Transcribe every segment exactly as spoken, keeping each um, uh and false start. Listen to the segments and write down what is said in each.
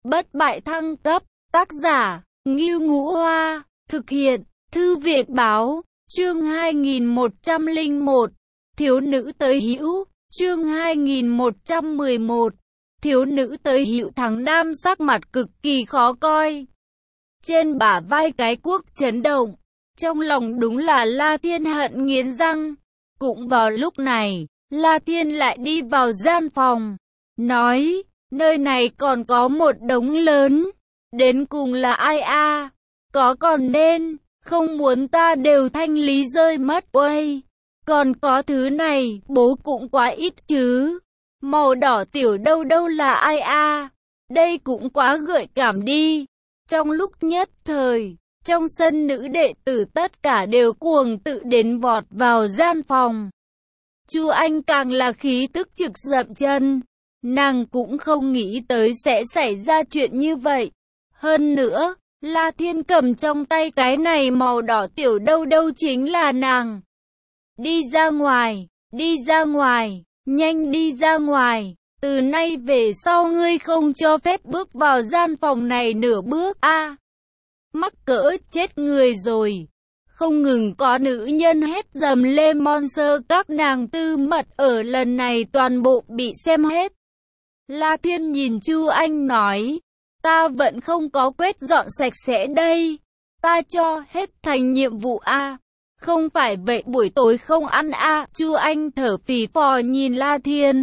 bất bại thăng cấp, tác giả, Ngưu Ngũ Hoa, thực hiện, Thư viện Báo, chương hai nghìn một trăm lẻ một, thiếu nữ tới hữu, chương hai nghìn một trăm mười một, thiếu nữ tới hữu. Thắng Nam sắc mặt cực kỳ khó coi. Trên bả vai cái cuốc chấn động, trong lòng đúng là La Thiên hận nghiến răng. Cũng vào lúc này, La Thiên lại đi vào gian phòng, nói, nơi này còn có một đống lớn, đến cùng là ai a? À? Có còn nên, không muốn ta đều thanh lý rơi mất. Uây, còn có thứ này, bố cũng quá ít chứ. Màu đỏ tiểu đâu đâu là ai a? À? Đây cũng quá gợi cảm đi. Trong lúc nhất thời, trong sân nữ đệ tử tất cả đều cuồng tự đến vọt vào gian phòng. Chu Anh càng là khí tức trực dậm chân. Nàng cũng không nghĩ tới sẽ xảy ra chuyện như vậy. Hơn nữa, La Thiên cầm trong tay cái này màu đỏ tiểu đâu đâu chính là nàng. Đi ra ngoài, đi ra ngoài, nhanh đi ra ngoài. Từ nay về sau ngươi không cho phép bước vào gian phòng này nửa bước a. À, mắc cỡ chết người rồi. Không ngừng có nữ nhân hét dầm lên monster, các nàng tư mật ở lần này toàn bộ bị xem hết. La Thiên nhìn Chu Anh nói, ta vẫn không có quét dọn sạch sẽ đây. Ta cho hết thành nhiệm vụ a. À, không phải vậy buổi tối không ăn a. À, Chu Anh thở phì phò nhìn La Thiên,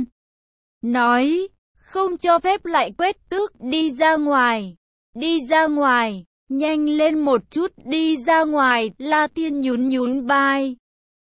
nói, không cho phép lại quét tước, đi ra ngoài, đi ra ngoài, nhanh lên một chút, đi ra ngoài. La Thiên nhún nhún vai,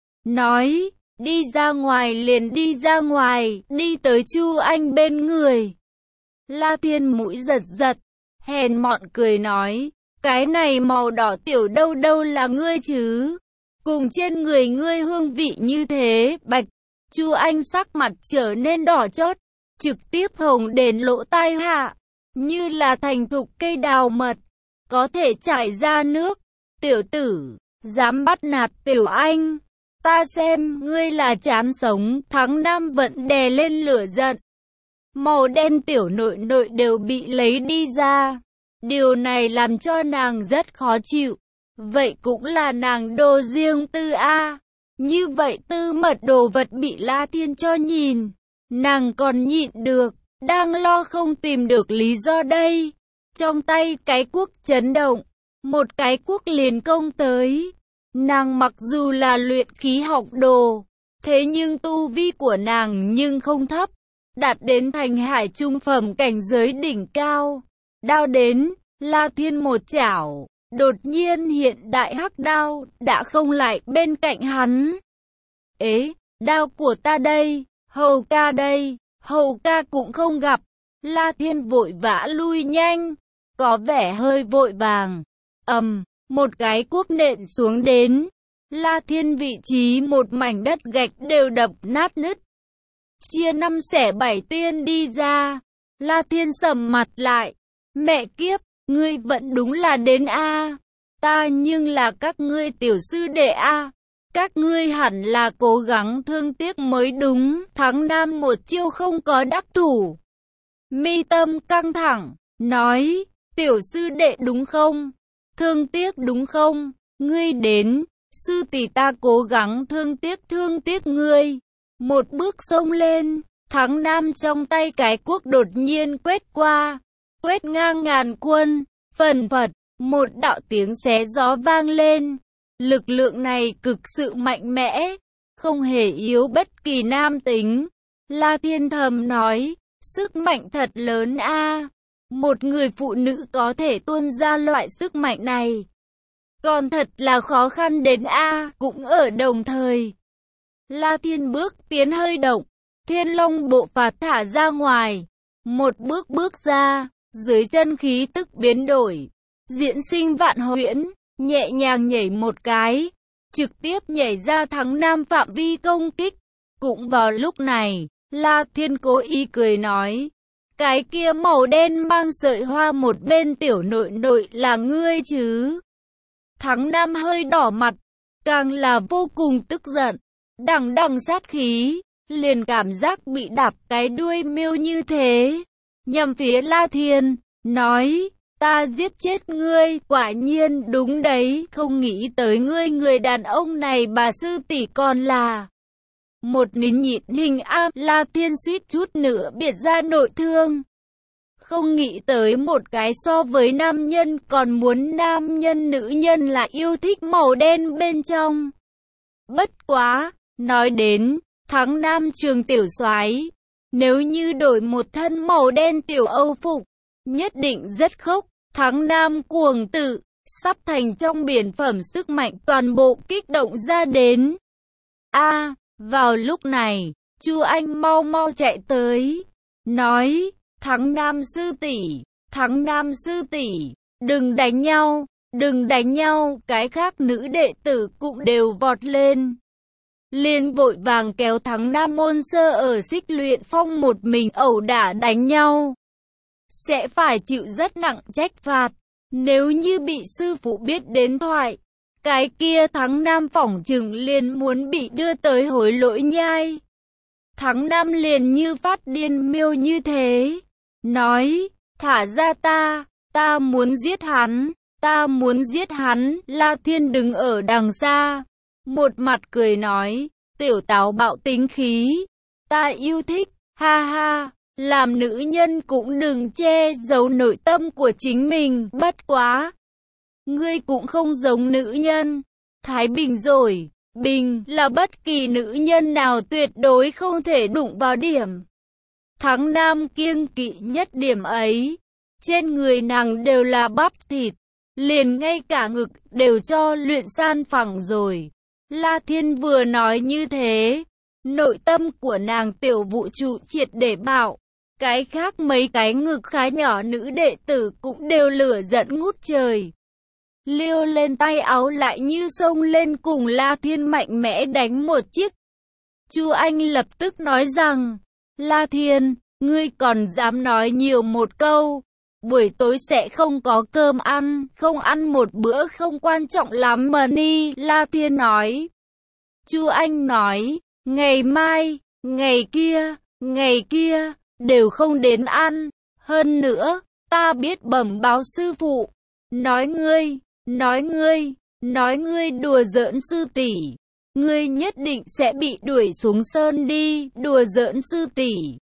nói, đi ra ngoài liền đi ra ngoài, đi tới Chu Anh bên người. La Thiên mũi giật giật, hèn mọn cười nói, cái này màu đỏ tiểu đâu đâu là ngươi chứ, cùng trên người ngươi hương vị như thế. Bạch. Chu Anh sắc mặt trở nên đỏ chót, trực tiếp hồng đến lỗ tai hạ, như là thành thục cây đào mật, có thể chảy ra nước. Tiểu tử, dám bắt nạt Tiểu Anh, ta xem ngươi là chán sống. Thắng Nam vẫn đè lên lửa giận. Màu đen tiểu nội nội đều bị lấy đi ra. Điều này làm cho nàng rất khó chịu. Vậy cũng là nàng đồ riêng tư a. Như vậy tư mật đồ vật bị La Thiên cho nhìn, nàng còn nhịn được, đang lo không tìm được lý do đây. Trong tay cái cuốc chấn động, một cái cuốc liền công tới. Nàng mặc dù là luyện khí học đồ, thế nhưng tu vi của nàng nhưng không thấp, đạt đến thành hải trung phẩm cảnh giới đỉnh cao. Đao đến, La Thiên một chảo, đột nhiên hiện đại hắc đao đã không lại bên cạnh hắn. Ế, đao của ta đây, Hầu ca đây, Hầu ca cũng không gặp. La Thiên vội vã lui nhanh, có vẻ hơi vội vàng. Ầm, một cái cuốc nện xuống đến. La Thiên vị trí một mảnh đất gạch đều đập nát nứt, chia năm xẻ bảy tiên đi ra. La Thiên sầm mặt lại, mẹ kiếp, ngươi vẫn đúng là đến a. À. Ta nhưng là các ngươi tiểu sư đệ a. À. Các ngươi hẳn là cố gắng thương tiếc mới đúng. Thắng Nam một chiêu không có đắc thủ, mi tâm căng thẳng, nói, tiểu sư đệ đúng không? Thương tiếc đúng không? Ngươi đến, sư tỷ ta cố gắng thương tiếc thương tiếc ngươi. Một bước xông lên, Thắng Nam trong tay cái cuốc đột nhiên quét qua, quét ngang ngàn quân, phần phật, một đạo tiếng xé gió vang lên. Lực lượng này cực sự mạnh mẽ, không hề yếu bất kỳ nam tính. La Thiên thầm nói, sức mạnh thật lớn a. À. Một người phụ nữ có thể tuôn ra loại sức mạnh này, còn thật là khó khăn đến a. À. Cũng ở đồng thời, La Thiên bước tiến hơi động, Thiên Long bộ phạt thả ra ngoài, một bước bước ra, dưới chân khí tức biến đổi, diễn sinh vạn huyễn, nhẹ nhàng nhảy một cái, trực tiếp nhảy ra Thắng Nam phạm vi công kích. Cũng vào lúc này, La Thiên cố ý cười nói, cái kia màu đen mang sợi hoa một bên tiểu nội nội là ngươi chứ? Thắng Nam hơi đỏ mặt, càng là vô cùng tức giận, đằng đằng sát khí, liền cảm giác bị đạp cái đuôi miêu như thế, nhằm phía La Thiên. nói, ta giết chết ngươi, quả nhiên đúng đấy, không nghĩ tới ngươi người đàn ông này bà sư tỷ còn là một nín nhịn hình am. La Thiên suýt chút nữa biệt ra nội thương. Không nghĩ tới một cái so với nam nhân còn muốn nam nhân nữ nhân là yêu thích màu đen bên trong. Bất quá, nói đến, thắng nam trường tiểu soái, nếu như đổi một thân màu đen tiểu âu phục, nhất định rất khốc. Thắng nam cuồng tử, sắp thành trong biển phẩm sức mạnh toàn bộ kích động ra đến. A, vào lúc này, Chu Anh mau mau chạy tới, nói, Thắng nam sư tỷ, Thắng nam sư tỷ, đừng đánh nhau, đừng đánh nhau, cái khác nữ đệ tử cũng đều vọt lên. Liền vội vàng kéo Thắng nam môn sơ ở Xích Luyện Phong một mình ẩu đả đánh nhau. Sẽ phải chịu rất nặng trách phạt, nếu như bị sư phụ biết đến thoại, cái kia Thắng nam phỏng chừng liền muốn bị đưa tới hối lỗi nhai. Thắng nam liền như phát điên miêu như thế, nói, thả ra ta, ta muốn giết hắn, ta muốn giết hắn. La Thiên đứng ở đằng xa, một mặt cười nói, tiểu táo bạo tính khí, ta yêu thích, ha ha, làm nữ nhân cũng đừng che giấu nội tâm của chính mình, bất quá. Ngươi cũng không giống nữ nhân, Thái Bình rồi, Bình là bất kỳ nữ nhân nào tuyệt đối không thể đụng vào điểm. Thắng nam kiêng kỵ nhất điểm ấy, trên người nàng đều là bắp thịt, liền ngay cả ngực đều cho luyện san phẳng rồi. La Thiên vừa nói như thế, nội tâm của nàng tiểu vũ trụ triệt để bạo, cái khác mấy cái ngực khá nhỏ nữ đệ tử cũng đều lửa giận ngút trời. Liêu lên tay áo lại như xông lên cùng La Thiên mạnh mẽ đánh một chiếc. Chu Anh lập tức nói rằng, La Thiên, ngươi còn dám nói nhiều một câu, buổi tối sẽ không có cơm ăn, không ăn một bữa không quan trọng lắm mà ni. La Thiên nói. Chu Anh nói, ngày mai, ngày kia, ngày kia, đều không đến ăn, hơn nữa, ta biết bẩm báo sư phụ, nói ngươi, nói ngươi, nói ngươi đùa giỡn sư tỷ, ngươi nhất định sẽ bị đuổi xuống sơn đi, đùa giỡn sư tỷ.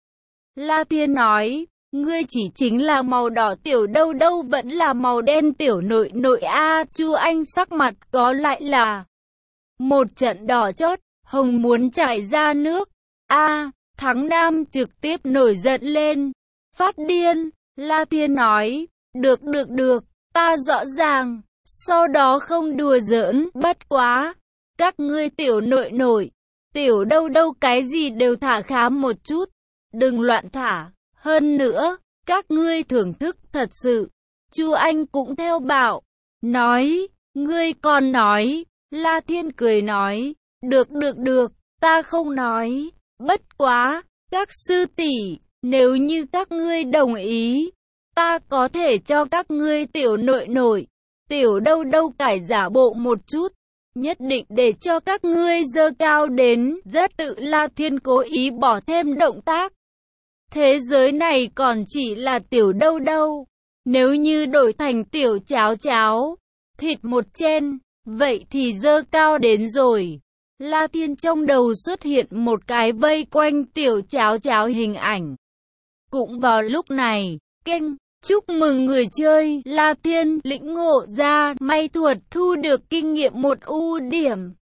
La Thiên nói, ngươi chỉ chính là màu đỏ tiểu đâu đâu vẫn là màu đen tiểu nội nội a. Chu Anh sắc mặt có lại là một trận đỏ chót, hồng muốn chảy ra nước. A, Thắng nam trực tiếp nổi giận lên, phát điên. La Thiên nói, được được được, ta rõ ràng, sau đó không đùa giỡn, bất quá, các ngươi tiểu nội nội, tiểu đâu đâu cái gì đều thả khá một chút, đừng loạn thả, hơn nữa, các ngươi thưởng thức thật sự. Chu Anh cũng theo bảo, nói, ngươi còn nói. La Thiên cười nói, được được được, ta không nói, bất quá, các sư tỷ, nếu như các ngươi đồng ý, ta có thể cho các ngươi tiểu nội nội, tiểu đâu đâu cải giả bộ một chút, nhất định để cho các ngươi dơ cao đến rất tự. La Thiên cố ý bỏ thêm động tác. Thế giới này còn chỉ là tiểu đâu đâu, nếu như đổi thành tiểu cháo cháo, thịt một chen, vậy thì dơ cao đến rồi. La Thiên trong đầu xuất hiện một cái vây quanh tiểu cháo cháo hình ảnh. Cũng vào lúc này, kênh chúc mừng người chơi La Thiên lĩnh ngộ ra may thuật thu được kinh nghiệm một ưu điểm,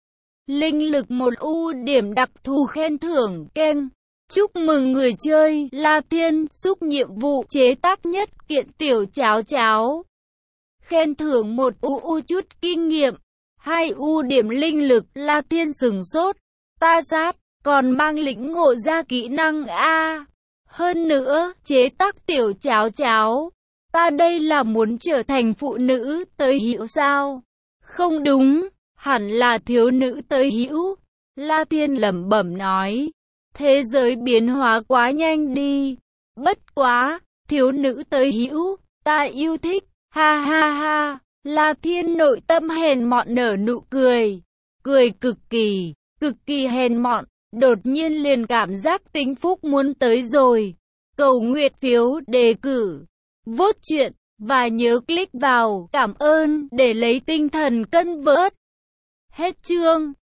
linh lực một ưu điểm đặc thù khen thưởng. Kênh chúc mừng người chơi La Thiên xúc nhiệm vụ chế tác nhất kiện tiểu cháo cháo, khen thưởng một ưu chút kinh nghiệm, hai ưu điểm linh lực. La Thiên sừng sốt, ta giáp còn mang lĩnh ngộ ra kỹ năng a. Hơn nữa, chế tác tiểu cháo cháo, ta đây là muốn trở thành phụ nữ tới hữu sao? Không đúng, hẳn là thiếu nữ tới hữu. La Thiên lẩm bẩm nói, thế giới biến hóa quá nhanh đi. Bất quá, thiếu nữ tới hữu, ta yêu thích, ha ha ha. La Thiên nội tâm hèn mọn nở nụ cười, cười cực kỳ, cực kỳ hèn mọn, đột nhiên liền cảm giác tính phúc muốn tới rồi. Cầu nguyện phiếu đề cử Vốt truyện và nhớ click vào cảm ơn để lấy tinh thần cân vớt. Hết chương.